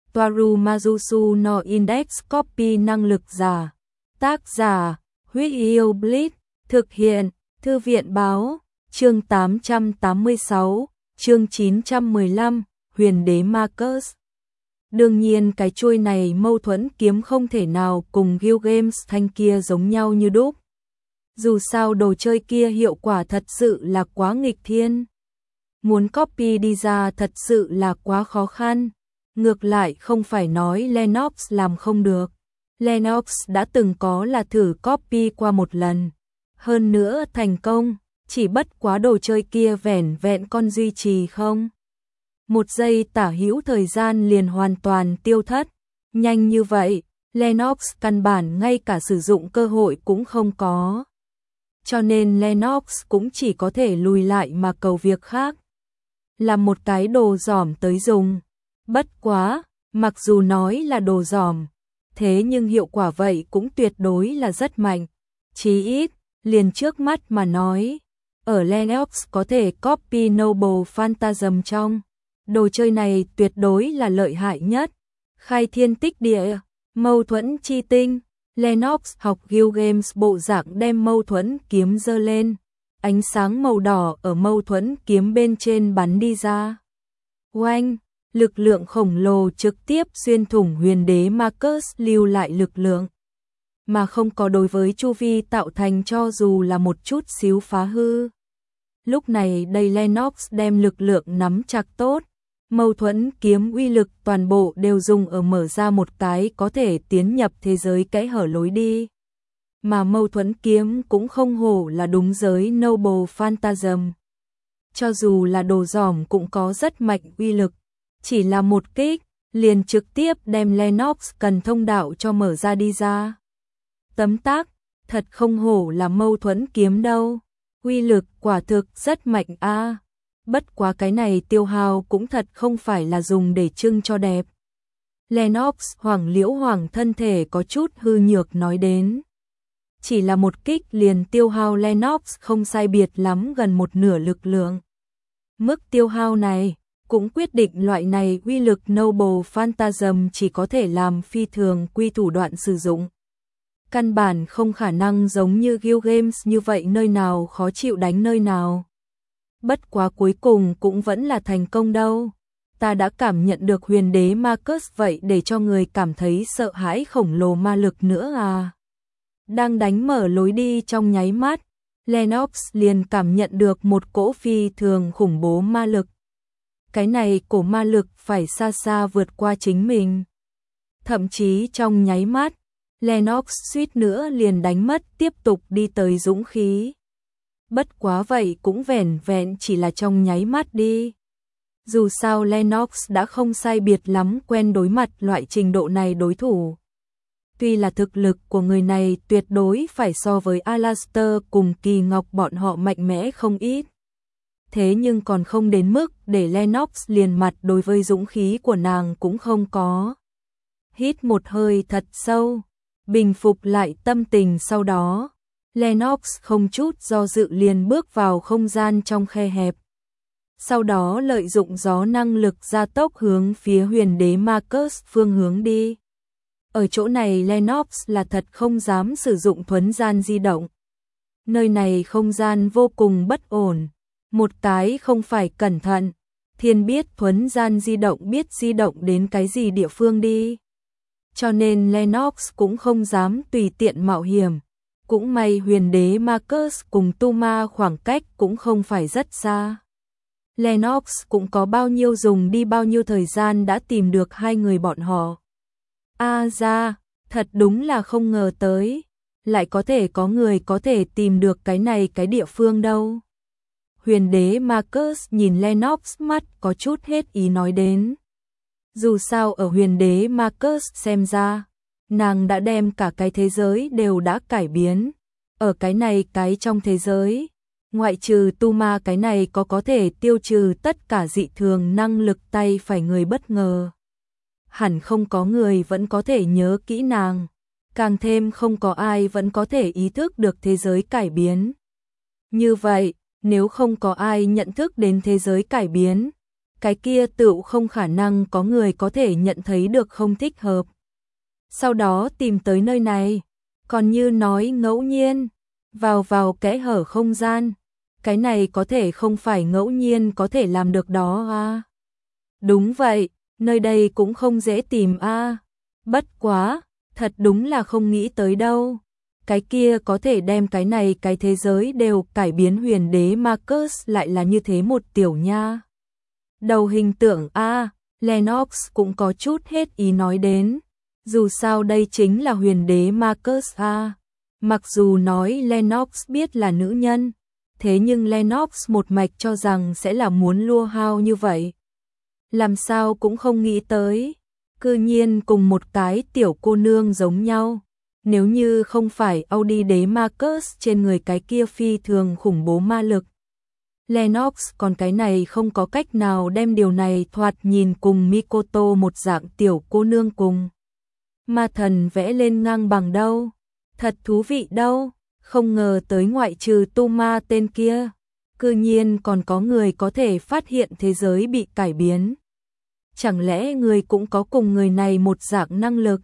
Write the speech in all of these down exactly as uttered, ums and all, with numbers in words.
Toaru Majusu no Index Copy năng lực giả. Tác giả, Huyết Yêu Blitz, thực hiện, Thư viện báo, chương tám trăm tám mươi sáu, chương chín trăm mười lăm, Huyền đế Marcus. Đương nhiên cái chuôi này mâu thuẫn kiếm không thể nào cùng Gilgamesh thanh kia giống nhau như đúc. Dù sao đồ chơi kia hiệu quả thật sự là quá nghịch thiên. Muốn copy đi ra thật sự là quá khó khăn. Ngược lại không phải nói Lennox làm không được. Lennox đã từng có là thử copy qua một lần. Hơn nữa thành công, chỉ bất quá đồ chơi kia vẻn vẹn con duy trì không. Một giây tả hữu thời gian liền hoàn toàn tiêu thất. Nhanh như vậy, Lennox căn bản ngay cả sử dụng cơ hội cũng không có. Cho nên Lennox cũng chỉ có thể lùi lại mà cầu việc khác. Làm một cái đồ giỏm tới dùng. Bất quá, mặc dù nói là đồ giỏm, thế nhưng hiệu quả vậy cũng tuyệt đối là rất mạnh. Chí ít, liền trước mắt mà nói, ở Lennox có thể copy Noble Phantasm trong. Đồ chơi này tuyệt đối là lợi hại nhất. Khai thiên tích địa, mâu thuẫn chi tinh. Lennox học Gilgamesh bộ dạng đem mâu thuẫn kiếm giơ lên. Ánh sáng màu đỏ ở mâu thuẫn kiếm bên trên bắn đi ra. Oanh, lực lượng khổng lồ trực tiếp xuyên thủng huyền đế Marcus lưu lại lực lượng. Mà không có đối với chu vi tạo thành cho dù là một chút xíu phá hư. Lúc này đây Lennox đem lực lượng nắm chặt tốt. Mâu thuẫn kiếm uy lực toàn bộ đều dùng ở mở ra một cái có thể tiến nhập thế giới kẽ hở lối đi. Mà mâu thuẫn kiếm cũng không hổ là đúng giới Noble Phantasm. Cho dù là đồ giỏm cũng có rất mạnh uy lực. Chỉ là một kích, liền trực tiếp đem Lennox cần thông đạo cho mở ra đi ra. Tấm tắc, thật không hổ là mâu thuẫn kiếm đâu. Uy lực quả thực rất mạnh a. À. Bất quá cái này tiêu hao cũng thật không phải là dùng để trưng cho đẹp. Lennox Hoàng Liễu Hoàng thân thể có chút hư nhược nói đến. Chỉ là một kích liền tiêu hao Lennox không sai biệt lắm gần một nửa lực lượng. Mức tiêu hao này cũng quyết định loại này uy lực Noble Phantasm chỉ có thể làm phi thường quy thủ đoạn sử dụng. Căn bản không khả năng giống như Gilgamesh như vậy nơi nào khó chịu đánh nơi nào. Bất quá cuối cùng cũng vẫn là thành công đâu. Ta đã cảm nhận được huyền đế Marcus vậy để cho người cảm thấy sợ hãi khổng lồ ma lực nữa à. Đang đánh mở lối đi trong nháy mắt, Lennox liền cảm nhận được một cỗ phi thường khủng bố ma lực. Cái này cổ ma lực phải xa xa vượt qua chính mình. Thậm chí trong nháy mắt, Lennox suýt nữa liền đánh mất tiếp tục đi tới dũng khí. Bất quá vậy cũng vẻn vẹn chỉ là trong nháy mắt đi. Dù sao Lennox đã không sai biệt lắm quen đối mặt loại trình độ này đối thủ. Tuy là thực lực của người này tuyệt đối phải so với Alastor cùng Kỳ Ngọc bọn họ mạnh mẽ không ít. Thế nhưng còn không đến mức để Lennox liền mặt đối với dũng khí của nàng cũng không có. Hít một hơi thật sâu, bình phục lại tâm tình sau đó. Lennox không chút do dự liền bước vào không gian trong khe hẹp. Sau đó lợi dụng gió năng lực gia tốc hướng phía huyền đế Marcus phương hướng đi. Ở chỗ này Lennox là thật không dám sử dụng thuấn gian di động. Nơi này không gian vô cùng bất ổn. Một cái không phải cẩn thận, thiên biết thuấn gian di động biết di động đến cái gì địa phương đi. Cho nên Lennox cũng không dám tùy tiện mạo hiểm. Cũng may huyền đế Marcus cùng Tu Ma khoảng cách cũng không phải rất xa. Lennox cũng có bao nhiêu dùng đi bao nhiêu thời gian đã tìm được hai người bọn họ. A ra, thật đúng là không ngờ tới. Lại có thể có người có thể tìm được cái này cái địa phương đâu. Huyền đế Marcus nhìn Lennox mắt có chút hết ý nói đến. Dù sao ở huyền đế Marcus xem ra, nàng đã đem cả cái thế giới đều đã cải biến. Ở cái này cái trong thế giới, ngoại trừ Tu Ma cái này có có thể tiêu trừ tất cả dị thường năng lực tay phải người bất ngờ. Hẳn không có người vẫn có thể nhớ kỹ nàng. Càng thêm không có ai vẫn có thể ý thức được thế giới cải biến. Như vậy, nếu không có ai nhận thức đến thế giới cải biến, cái kia tựu không khả năng có người có thể nhận thấy được không thích hợp. Sau đó tìm tới nơi này, còn như nói ngẫu nhiên, vào vào kẽ hở không gian, cái này có thể không phải ngẫu nhiên có thể làm được đó à. Đúng vậy, nơi đây cũng không dễ tìm a. À. Bất quá, thật đúng là không nghĩ tới đâu. Cái kia có thể đem cái này cái thế giới đều cải biến huyền đế Marcus lại là như thế một tiểu nha. Đầu hình tượng a, à, Lennox cũng có chút hết ý nói đến. Dù sao đây chính là huyền đế Marcus a. À. Mặc dù nói Lennox biết là nữ nhân, thế nhưng Lennox một mạch cho rằng sẽ là muốn lua hao như vậy. Làm sao cũng không nghĩ tới, cư nhiên cùng một cái tiểu cô nương giống nhau. Nếu như không phải Audi đế Marcus trên người cái kia phi thường khủng bố ma lực, Lennox còn cái này không có cách nào đem điều này thoạt nhìn cùng Mikoto một dạng tiểu cô nương cùng ma thần vẽ lên ngang bằng đâu. Thật thú vị đâu, không ngờ tới ngoại trừ tu ma tên kia, cư nhiên còn có người có thể phát hiện thế giới bị cải biến. Chẳng lẽ người cũng có cùng người này một dạng năng lực?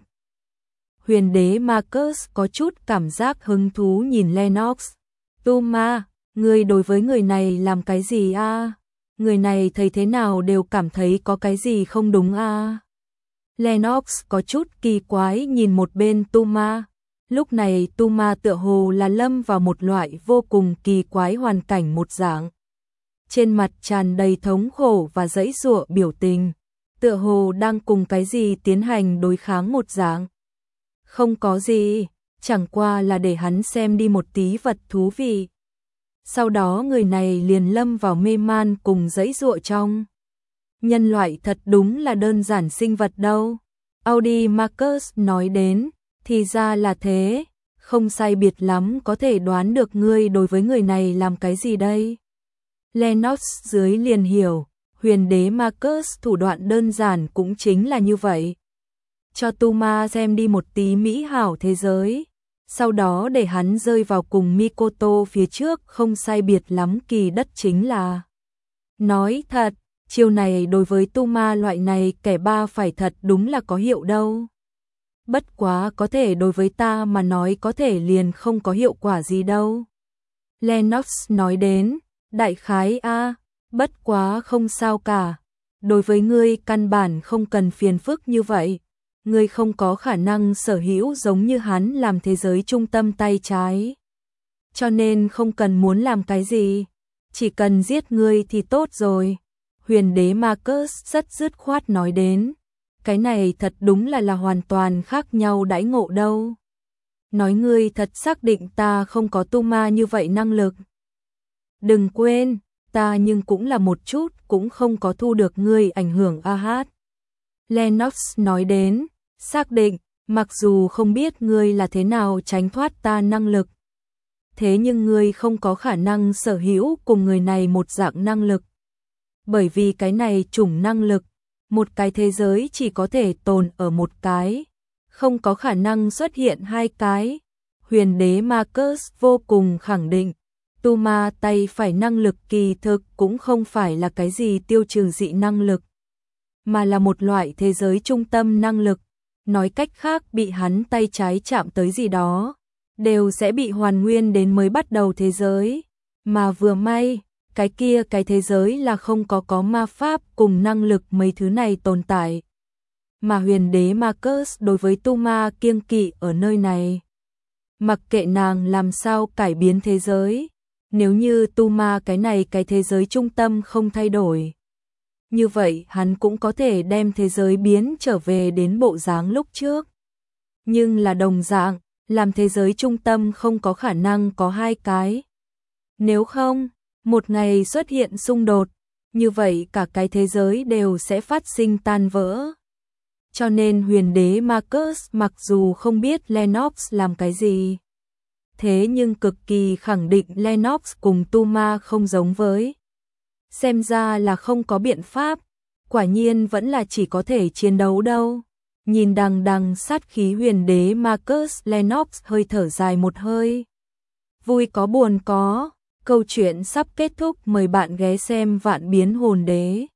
Huyền đế Marcus có chút cảm giác hứng thú nhìn Lennox. Tu ma, người đối với người này làm cái gì a? À? Người này thấy thế nào đều cảm thấy có cái gì không đúng a. À? Lennox có chút kỳ quái nhìn một bên Tu ma. Lúc này Tu ma tựa hồ là lâm vào một loại vô cùng kỳ quái hoàn cảnh một dạng. Trên mặt tràn đầy thống khổ và giãy giụa biểu tình, tựa hồ đang cùng cái gì tiến hành đối kháng một dạng. Không có gì, chẳng qua là để hắn xem đi một tí vật thú vị. Sau đó người này liền lâm vào mê man cùng giãy giụa trong. Nhân loại thật đúng là đơn giản sinh vật đâu. Audi Marcus nói đến, thì ra là thế, không sai biệt lắm có thể đoán được ngươi đối với người này làm cái gì đây. Lennox dưới liền hiểu, huyền đế Marcus thủ đoạn đơn giản cũng chính là như vậy. Cho Tu ma xem đi một tí mỹ hảo thế giới, sau đó để hắn rơi vào cùng Mikoto phía trước không sai biệt lắm kỳ đất chính là. Nói thật, chiêu này đối với Tu ma loại này kẻ ba phải thật đúng là có hiệu đâu. Bất quá có thể đối với ta mà nói có thể liền không có hiệu quả gì đâu. Lennox nói đến, đại khái a, bất quá không sao cả. Đối với ngươi căn bản không cần phiền phức như vậy. Ngươi không có khả năng sở hữu giống như hắn làm thế giới trung tâm tay trái. Cho nên không cần muốn làm cái gì, chỉ cần giết ngươi thì tốt rồi. Huyền đế Marcus rất dứt khoát nói đến. Cái này thật đúng là là hoàn toàn khác nhau đãi ngộ đâu. Nói ngươi thật xác định ta không có tu ma như vậy năng lực. Đừng quên, ta nhưng cũng là một chút cũng không có thu được ngươi ảnh hưởng a hát. Lennox nói đến, xác định, mặc dù không biết ngươi là thế nào tránh thoát ta năng lực. Thế nhưng ngươi không có khả năng sở hữu cùng người này một dạng năng lực. Bởi vì cái này chủng năng lực, một cái thế giới chỉ có thể tồn ở một cái, không có khả năng xuất hiện hai cái. Huyền đế Marcus vô cùng khẳng định, tu ma tay phải năng lực kỳ thực cũng không phải là cái gì tiêu trừ dị năng lực, mà là một loại thế giới trung tâm năng lực. Nói cách khác bị hắn tay trái chạm tới gì đó, đều sẽ bị hoàn nguyên đến mới bắt đầu thế giới. Mà vừa may, cái kia cái thế giới là không có có ma pháp cùng năng lực mấy thứ này tồn tại. Mà huyền đế Marcus đối với tu ma kiêng kỵ ở nơi này. Mặc kệ nàng làm sao cải biến thế giới, nếu như tu ma cái này cái thế giới trung tâm không thay đổi, như vậy hắn cũng có thể đem thế giới biến trở về đến bộ dáng lúc trước. Nhưng là đồng dạng, làm thế giới trung tâm không có khả năng có hai cái. Nếu không, một ngày xuất hiện xung đột, như vậy cả cái thế giới đều sẽ phát sinh tan vỡ. Cho nên huyền đế Marcus mặc dù không biết Lennox làm cái gì, thế nhưng cực kỳ khẳng định Lennox cùng tu ma không giống với. Xem ra là không có biện pháp, quả nhiên vẫn là chỉ có thể chiến đấu đâu. Nhìn đằng đằng sát khí huyền đế Marcus, Lennox hơi thở dài một hơi. Vui có buồn có, câu chuyện sắp kết thúc, mời bạn ghé xem Vạn Biến Hồn Đế.